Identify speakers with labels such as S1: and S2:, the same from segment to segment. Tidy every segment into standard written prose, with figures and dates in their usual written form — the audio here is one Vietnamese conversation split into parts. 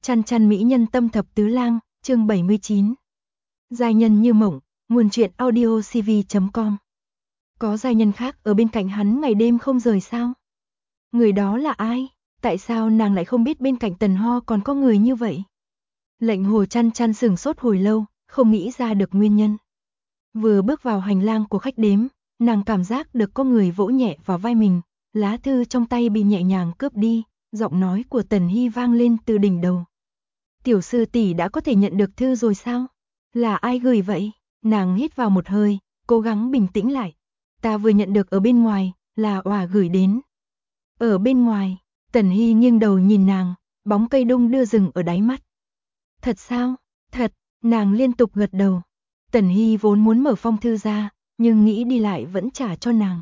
S1: Chăn chăn mỹ nhân tâm thập tứ lang, chương 79. Giai nhân như mộng, nguồn truyện audio cv.com. Có giai nhân khác ở bên cạnh hắn ngày đêm không rời sao? Người đó là ai? Tại sao nàng lại không biết bên cạnh Tần Ho còn có người như vậy? Lệnh Hồ Chăn chăn sửng sốt hồi lâu, không nghĩ ra được nguyên nhân. Vừa bước vào hành lang của khách đếm, nàng cảm giác được có người vỗ nhẹ vào vai mình, lá thư trong tay bị nhẹ nhàng cướp đi, giọng nói của Tần Hy vang lên từ đỉnh đầu. Tiểu sư tỷ đã có thể nhận được thư rồi sao? Là ai gửi vậy? Nàng hít vào một hơi, cố gắng bình tĩnh lại. Ta vừa nhận được ở bên ngoài, là Oà gửi đến. Ở bên ngoài, Tần Hy nghiêng đầu nhìn nàng, bóng cây đung đưa rừng ở đáy mắt. Thật sao? Thật, nàng liên tục gật đầu. Tần Hy vốn muốn mở phong thư ra, nhưng nghĩ đi lại vẫn trả cho nàng.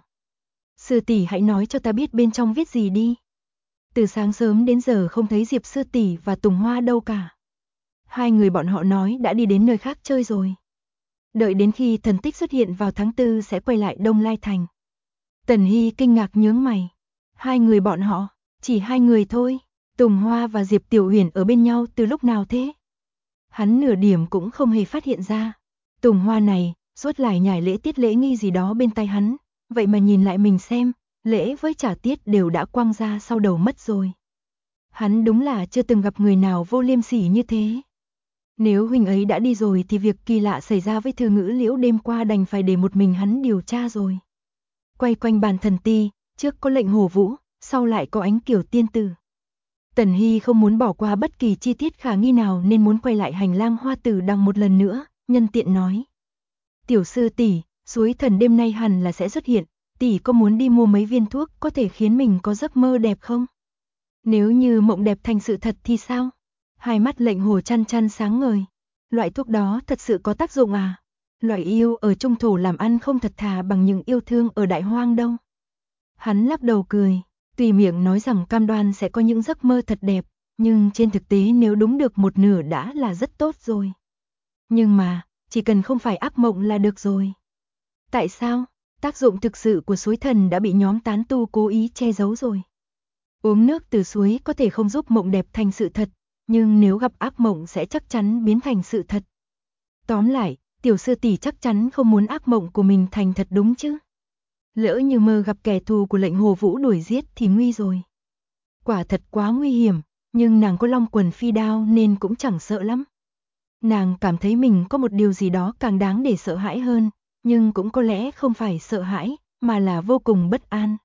S1: Sư tỷ hãy nói cho ta biết bên trong viết gì đi. Từ sáng sớm đến giờ không thấy Diệp sư tỷ và Tùng Hoa đâu cả. Hai người bọn họ nói đã đi đến nơi khác chơi rồi. Đợi đến khi thần tích xuất hiện vào tháng 4 sẽ quay lại Đông Lai Thành. Tần Hy kinh ngạc nhướng mày. Hai người bọn họ, chỉ hai người thôi. Tùng Hoa và Diệp Tiểu Huyền ở bên nhau từ lúc nào thế? Hắn nửa điểm cũng không hề phát hiện ra. Tùng Hoa này, suốt lải nhải lễ tiết lễ nghi gì đó bên tai hắn. Vậy mà nhìn lại mình xem, lễ với trả tiết đều đã quăng ra sau đầu mất rồi. Hắn đúng là chưa từng gặp người nào vô liêm sỉ như thế. Nếu huynh ấy đã đi rồi thì việc kỳ lạ xảy ra với Thư Ngữ Liễu đêm qua đành phải để một mình hắn điều tra rồi. Quay quanh bàn thần ti, trước có lệnh Hồ Vũ, sau lại có Ánh Kiều tiên tử. Tần Hy không muốn bỏ qua bất kỳ chi tiết khả nghi nào nên muốn quay lại hành lang Hoa Tử Đằng một lần nữa, nhân tiện nói. Tiểu sư tỷ, suối thần đêm nay hẳn là sẽ xuất hiện, tỷ có muốn đi mua mấy viên thuốc có thể khiến mình có giấc mơ đẹp không? Nếu như mộng đẹp thành sự thật thì sao? Hai mắt lệnh Hồ Chăn chăn sáng ngời. Loại thuốc đó thật sự có tác dụng à? Loại yêu ở trung thổ làm ăn không thật thà bằng những yêu thương ở đại hoang đâu. Hắn lắc đầu cười, tùy miệng nói rằng cam đoan sẽ có những giấc mơ thật đẹp, nhưng trên thực tế nếu đúng được một nửa đã là rất tốt rồi. Nhưng mà, chỉ cần không phải ác mộng là được rồi. Tại sao? Tác dụng thực sự của suối thần đã bị nhóm tán tu cố ý che giấu rồi. Uống nước từ suối có thể không giúp mộng đẹp thành sự thật, nhưng nếu gặp ác mộng sẽ chắc chắn biến thành sự thật. Tóm lại, tiểu sư tỷ chắc chắn không muốn ác mộng của mình thành thật đúng chứ? Lỡ như mơ gặp kẻ thù của lệnh Hồ Vũ đuổi giết thì nguy rồi. Quả thật quá nguy hiểm, nhưng nàng có long quần phi đao nên cũng chẳng sợ lắm. Nàng cảm thấy mình có một điều gì đó càng đáng để sợ hãi hơn, nhưng cũng có lẽ không phải sợ hãi, mà là vô cùng bất an.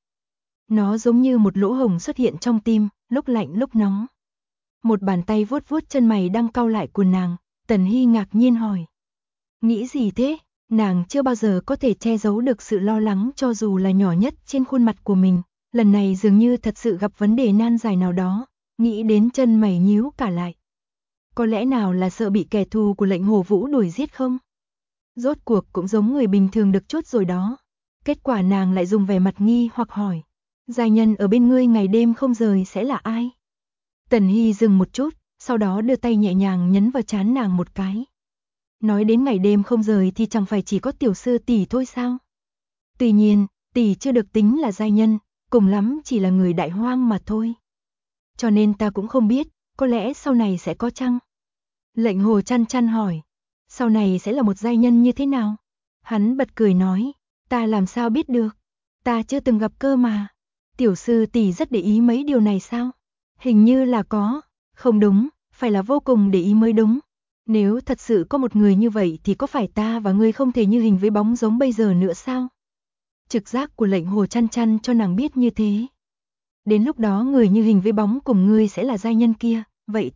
S1: Nó giống như một lỗ hổng xuất hiện trong tim, lúc lạnh lúc nóng. Một bàn tay vuốt vuốt chân mày đang cau lại của nàng, Tần Hy ngạc nhiên hỏi. Nghĩ gì thế? Nàng chưa bao giờ có thể che giấu được sự lo lắng cho dù là nhỏ nhất trên khuôn mặt của mình. Lần này dường như thật sự gặp vấn đề nan giải nào đó, nghĩ đến chân mày nhíu cả lại. Có lẽ nào là sợ bị kẻ thù của lệnh Hồ Vũ đuổi giết không? Rốt cuộc cũng giống người bình thường được chút rồi đó. Kết quả nàng lại dùng vẻ mặt nghi hoặc hỏi. Giai nhân ở bên ngươi ngày đêm không rời sẽ là ai? Tần Hy dừng một chút, sau đó đưa tay nhẹ nhàng nhấn vào trán nàng một cái. Nói đến ngày đêm không rời thì chẳng phải chỉ có tiểu sư tỷ thôi sao? Tuy nhiên, tỷ chưa được tính là giai nhân, cùng lắm chỉ là người đại hoang mà thôi. Cho nên ta cũng không biết, có lẽ sau này sẽ có chăng? Lệnh Hồ Chăn chăn hỏi, sau này sẽ là một giai nhân như thế nào? Hắn bật cười nói, ta làm sao biết được? Ta chưa từng gặp cơ mà. Tiểu sư tỷ rất để ý mấy điều này sao? Hình như là có, không đúng, phải là vô cùng để ý mới đúng. Nếu thật sự có một người như vậy thì có phải ta và ngươi không thể như hình với bóng giống bây giờ nữa sao? Trực giác của lệnh Hồ Chăn chăn cho nàng biết như thế. Đến lúc đó người như hình với bóng cùng ngươi sẽ là giai nhân kia, vậy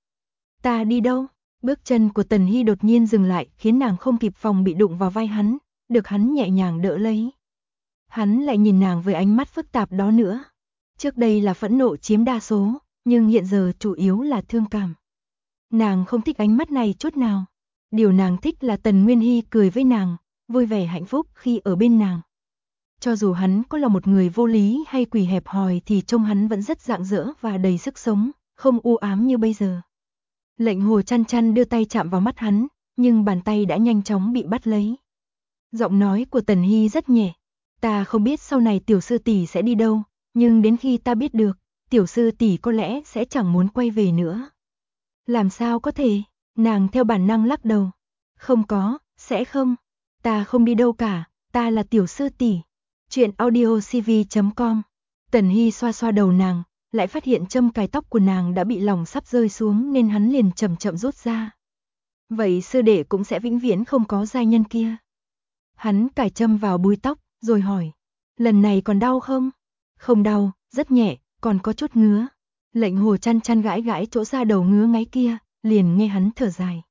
S1: ta đi đâu? Bước chân của Tần Hy đột nhiên dừng lại khiến nàng không kịp phòng bị đụng vào vai hắn, được hắn nhẹ nhàng đỡ lấy. Hắn lại nhìn nàng với ánh mắt phức tạp đó nữa. Trước đây là phẫn nộ chiếm đa số, nhưng hiện giờ chủ yếu là thương cảm. Nàng không thích ánh mắt này chút nào. Điều nàng thích là Tần Nguyên Hy cười với nàng, vui vẻ hạnh phúc khi ở bên nàng. Cho dù hắn có là một người vô lý hay quỷ hẹp hòi thì trông hắn vẫn rất rạng rỡ và đầy sức sống, không u ám như bây giờ. Lệnh Hồ Chăn chăn đưa tay chạm vào mắt hắn, nhưng bàn tay đã nhanh chóng bị bắt lấy. Giọng nói của Tần Hy rất nhẹ. Ta không biết sau này tiểu sư tỷ sẽ đi đâu, nhưng đến khi ta biết được, tiểu sư tỷ có lẽ sẽ chẳng muốn quay về nữa. Làm sao có thể, nàng theo bản năng lắc đầu. Không có, sẽ không. Ta không đi đâu cả, ta là tiểu sư tỷ. Chuyện audiocv.com. Tần Hy xoa xoa đầu nàng, lại phát hiện châm cài tóc của nàng đã bị lỏng sắp rơi xuống nên hắn liền chậm chậm rút ra. Vậy sư đệ cũng sẽ vĩnh viễn không có giai nhân kia. Hắn cài châm vào búi tóc, rồi hỏi. Lần này còn đau không? Không đau, rất nhẹ, còn có chút ngứa. Lệnh Hồ chăn chăn gãi gãi chỗ da đầu ngứa ngáy kia, liền nghe hắn thở dài.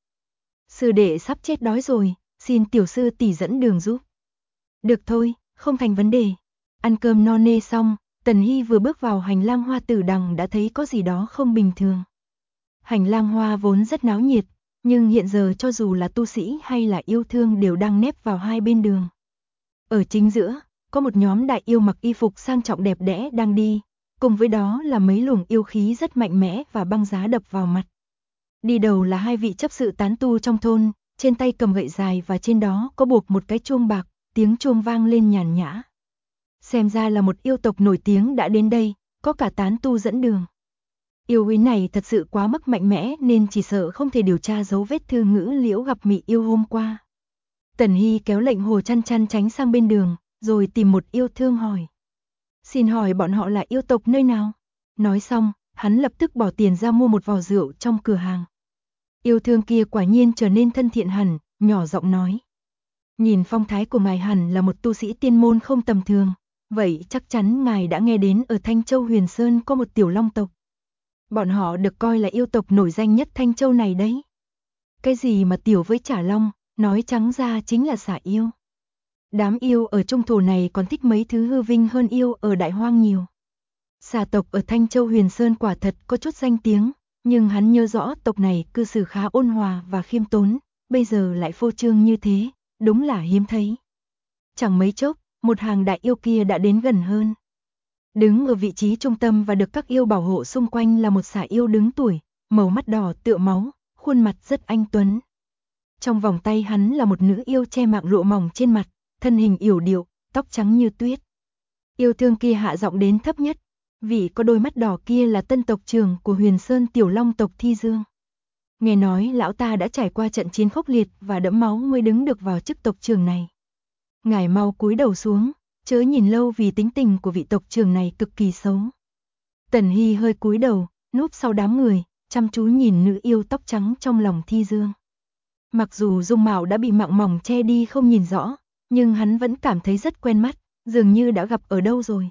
S1: Sư đệ sắp chết đói rồi, xin tiểu sư tỷ dẫn đường giúp. Được thôi, không thành vấn đề. Ăn cơm no nê xong, Tần Hy vừa bước vào hành lang hoa tử đằng đã thấy có gì đó không bình thường. Hành lang hoa vốn rất náo nhiệt, nhưng hiện giờ cho dù là tu sĩ hay là yêu thương đều đang nép vào hai bên đường. Ở chính giữa, có một nhóm đại yêu mặc y phục sang trọng đẹp đẽ đang đi, cùng với đó là mấy luồng yêu khí rất mạnh mẽ và băng giá đập vào mặt. Đi đầu là hai vị chấp sự tán tu trong thôn, trên tay cầm gậy dài và trên đó có buộc một cái chuông bạc, tiếng chuông vang lên nhàn nhã. Xem ra là một yêu tộc nổi tiếng đã đến đây, có cả tán tu dẫn đường. Yêu quý này thật sự quá mức mạnh mẽ nên chỉ sợ không thể điều tra dấu vết Thư Ngữ Liễu gặp mị yêu hôm qua. Tần Hy kéo lệnh Hồ chăn chăn tránh sang bên đường, rồi tìm một yêu thương hỏi. Xin hỏi bọn họ là yêu tộc nơi nào? Nói xong, hắn lập tức bỏ tiền ra mua một vò rượu trong cửa hàng. Yêu thương kia quả nhiên trở nên thân thiện hẳn, nhỏ giọng nói. Nhìn phong thái của ngài hẳn là một tu sĩ tiên môn không tầm thường, vậy chắc chắn ngài đã nghe đến ở Thanh Châu Huyền Sơn có một tiểu long tộc. Bọn họ được coi là yêu tộc nổi danh nhất Thanh Châu này đấy. Cái gì mà tiểu với chả long, nói trắng ra chính là xả yêu. Đám yêu ở trung thổ này còn thích mấy thứ hư vinh hơn yêu ở đại hoang nhiều. Xà tộc ở Thanh Châu Huyền Sơn quả thật có chút danh tiếng, nhưng hắn nhớ rõ tộc này cư xử khá ôn hòa và khiêm tốn, bây giờ lại phô trương như thế, đúng là hiếm thấy. Chẳng mấy chốc, một hàng đại yêu kia đã đến gần hơn. Đứng ở vị trí trung tâm và được các yêu bảo hộ xung quanh là một xà yêu đứng tuổi, màu mắt đỏ tựa máu, khuôn mặt rất anh tuấn. Trong vòng tay hắn là một nữ yêu che mạng lụa mỏng trên mặt, thân hình yểu điệu, tóc trắng như tuyết. Yêu thương kia hạ giọng đến thấp nhất, vị có đôi mắt đỏ kia là tân tộc trưởng của Huyền Sơn Tiểu Long tộc Thi Dương. Nghe nói lão ta đã trải qua trận chiến khốc liệt và đẫm máu mới đứng được vào chức tộc trưởng này. Ngài mau cúi đầu xuống, chớ nhìn lâu vì tính tình của vị tộc trưởng này cực kỳ xấu. Tần Hy hơi cúi đầu, núp sau đám người, chăm chú nhìn nữ yêu tóc trắng trong lòng Thi Dương. Mặc dù dung mạo đã bị mạng mỏng che đi không nhìn rõ, nhưng hắn vẫn cảm thấy rất quen mắt, dường như đã gặp ở đâu rồi.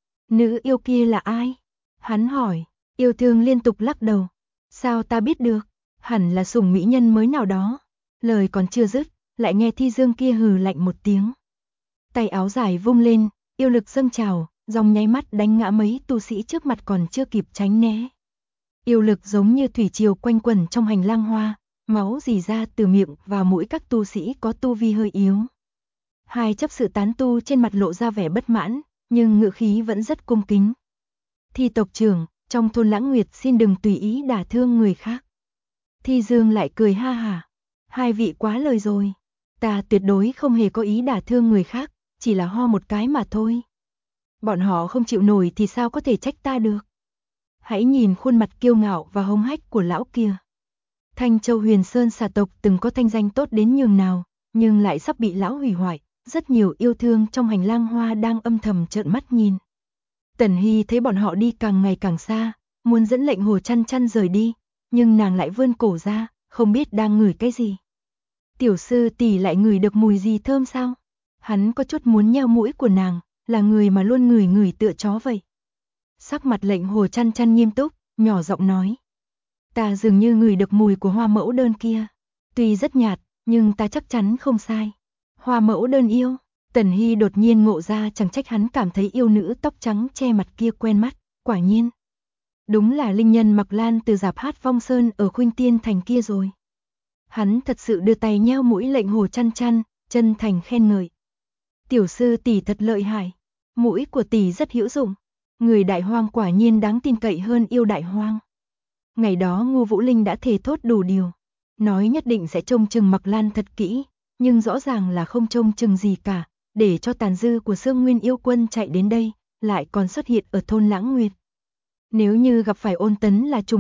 S1: Nữ yêu kia là ai? Hắn hỏi, yêu thương liên tục lắc đầu. Sao ta biết được? Hẳn là sủng mỹ nhân mới nào đó. Lời còn chưa dứt, lại nghe Thi Dương kia hừ lạnh một tiếng. Tay áo dài vung lên, yêu lực dâng trào, dòng nháy mắt đánh ngã mấy tu sĩ trước mặt còn chưa kịp tránh né. Yêu lực giống như thủy triều quanh quẩn trong hành lang hoa, máu rỉ ra từ miệng và mũi các tu sĩ có tu vi hơi yếu. Hai chấp sự tán tu trên mặt lộ ra vẻ bất mãn, nhưng ngữ khí vẫn rất cung kính. Thi tộc trưởng, trong thôn Lãng Nguyệt xin đừng tùy ý đả thương người khác. Thi Dương lại cười ha hả. Hai vị quá lời rồi. Ta tuyệt đối không hề có ý đả thương người khác, chỉ là ho một cái mà thôi. Bọn họ không chịu nổi thì sao có thể trách ta được. Hãy nhìn khuôn mặt kiêu ngạo và hống hách của lão kia. Thanh Châu Huyền Sơn xà tộc từng có thanh danh tốt đến nhường nào, nhưng lại sắp bị lão hủy hoại. Rất nhiều yêu thương trong hành lang hoa đang âm thầm trợn mắt nhìn. Tần Hy thấy bọn họ đi càng ngày càng xa, muốn dẫn lệnh Hồ chăn chăn rời đi, nhưng nàng lại vươn cổ ra, không biết đang ngửi cái gì. Tiểu sư tỷ lại ngửi được mùi gì thơm sao? Hắn có chút muốn nheo mũi của nàng, là người mà luôn ngửi ngửi tựa chó vậy. Sắc mặt lệnh Hồ chăn chăn nghiêm túc, nhỏ giọng nói. Ta dường như ngửi được mùi của hoa mẫu đơn kia. Tuy rất nhạt, nhưng ta chắc chắn không sai. Hoa mẫu đơn yêu. Tần Hy đột nhiên ngộ ra chẳng trách hắn cảm thấy yêu nữ tóc trắng che mặt kia quen mắt, quả nhiên. Đúng là linh nhân Mặc Lan từ Giạp Hát Vong Sơn ở Khuynh Tiên Thành kia rồi. Hắn thật sự đưa tay nheo mũi lệnh Hồ chăn chăn, chân thành khen ngợi. Tiểu sư tỷ thật lợi hại, mũi của tỷ rất hữu dụng, người đại hoang quả nhiên đáng tin cậy hơn yêu đại hoang. Ngày đó Ngô Vũ Linh đã thề thốt đủ điều, nói nhất định sẽ trông chừng Mặc Lan thật kỹ, nhưng rõ ràng là không trông chừng gì cả, để cho tàn dư của Sương Nguyên yêu quân chạy đến đây, lại còn xuất hiện ở thôn Lãng Nguyệt. Nếu như gặp phải Ôn Tấn là trùng hợp,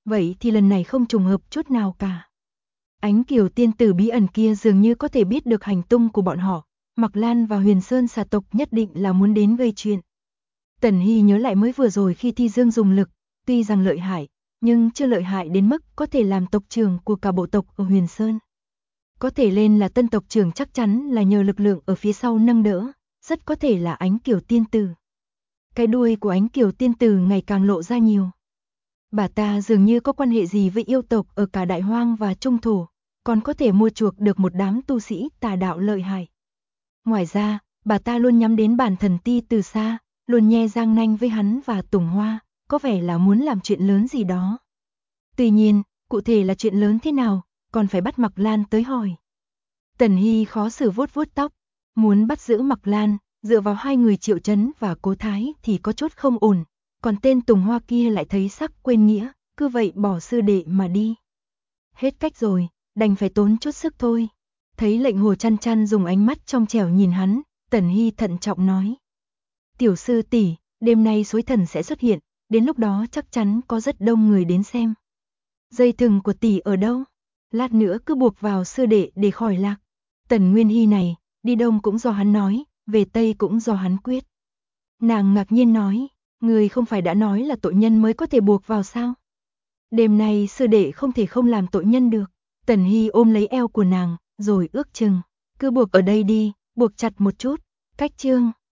S1: Vậy thì lần này không trùng hợp chút nào cả. Ánh Kiều tiên tử bí ẩn kia dường như có thể biết được hành tung của bọn họ, Mạc Lan và Huyền Sơn xà tộc nhất định là muốn đến gây chuyện. Tần Hy nhớ lại mới vừa rồi khi Thi Dương dùng lực, tuy rằng lợi hại, nhưng chưa lợi hại đến mức có thể làm tộc trưởng của cả bộ tộc ở Huyền Sơn. Có thể lên là tân tộc trưởng chắc chắn là nhờ lực lượng ở phía sau nâng đỡ, rất có thể là Ánh Kiều tiên tử. Cái đuôi của Ánh Kiều tiên tử ngày càng lộ ra nhiều. Bà ta dường như có quan hệ gì với yêu tộc ở cả Đại Hoang và Trung Thổ, còn có thể mua chuộc được một đám tu sĩ tà đạo lợi hại. Ngoài ra, bà ta luôn nhắm đến bản thần Ti từ xa, luôn nhe răng nanh với hắn và Tùng Hoa, có vẻ là muốn làm chuyện lớn gì đó. Tuy nhiên, cụ thể là chuyện lớn thế nào, còn phải bắt Mạc Lan tới hỏi. Tần Hy khó xử vuốt vuốt tóc, muốn bắt giữ Mạc Lan, dựa vào hai người Triệu Chấn và Cố Thái thì có chút không ổn, còn tên Tùng Hoa kia lại thấy sắc quên nghĩa, cứ vậy bỏ sư đệ mà đi. Hết cách rồi, đành phải tốn chút sức thôi. Thấy Lệnh Hồ Chăn Chăn dùng ánh mắt trong trẻo nhìn hắn, Tần Hy thận trọng nói. Tiểu sư tỷ, đêm nay Sói Thần sẽ xuất hiện, đến lúc đó chắc chắn có rất đông người đến xem. Dây thừng của tỷ ở đâu? Lát nữa cứ buộc vào sư đệ để khỏi lạc. Tần Nguyên Hy này, đi đông cũng do hắn nói, về tây cũng do hắn quyết. Nàng ngạc nhiên nói, người không phải đã nói là tội nhân mới có thể buộc vào sao? Đêm nay sư đệ không thể không làm tội nhân được. Tần Hy ôm lấy eo của nàng, rồi ước chừng, cứ buộc ở đây đi, buộc chặt một chút. Cách chương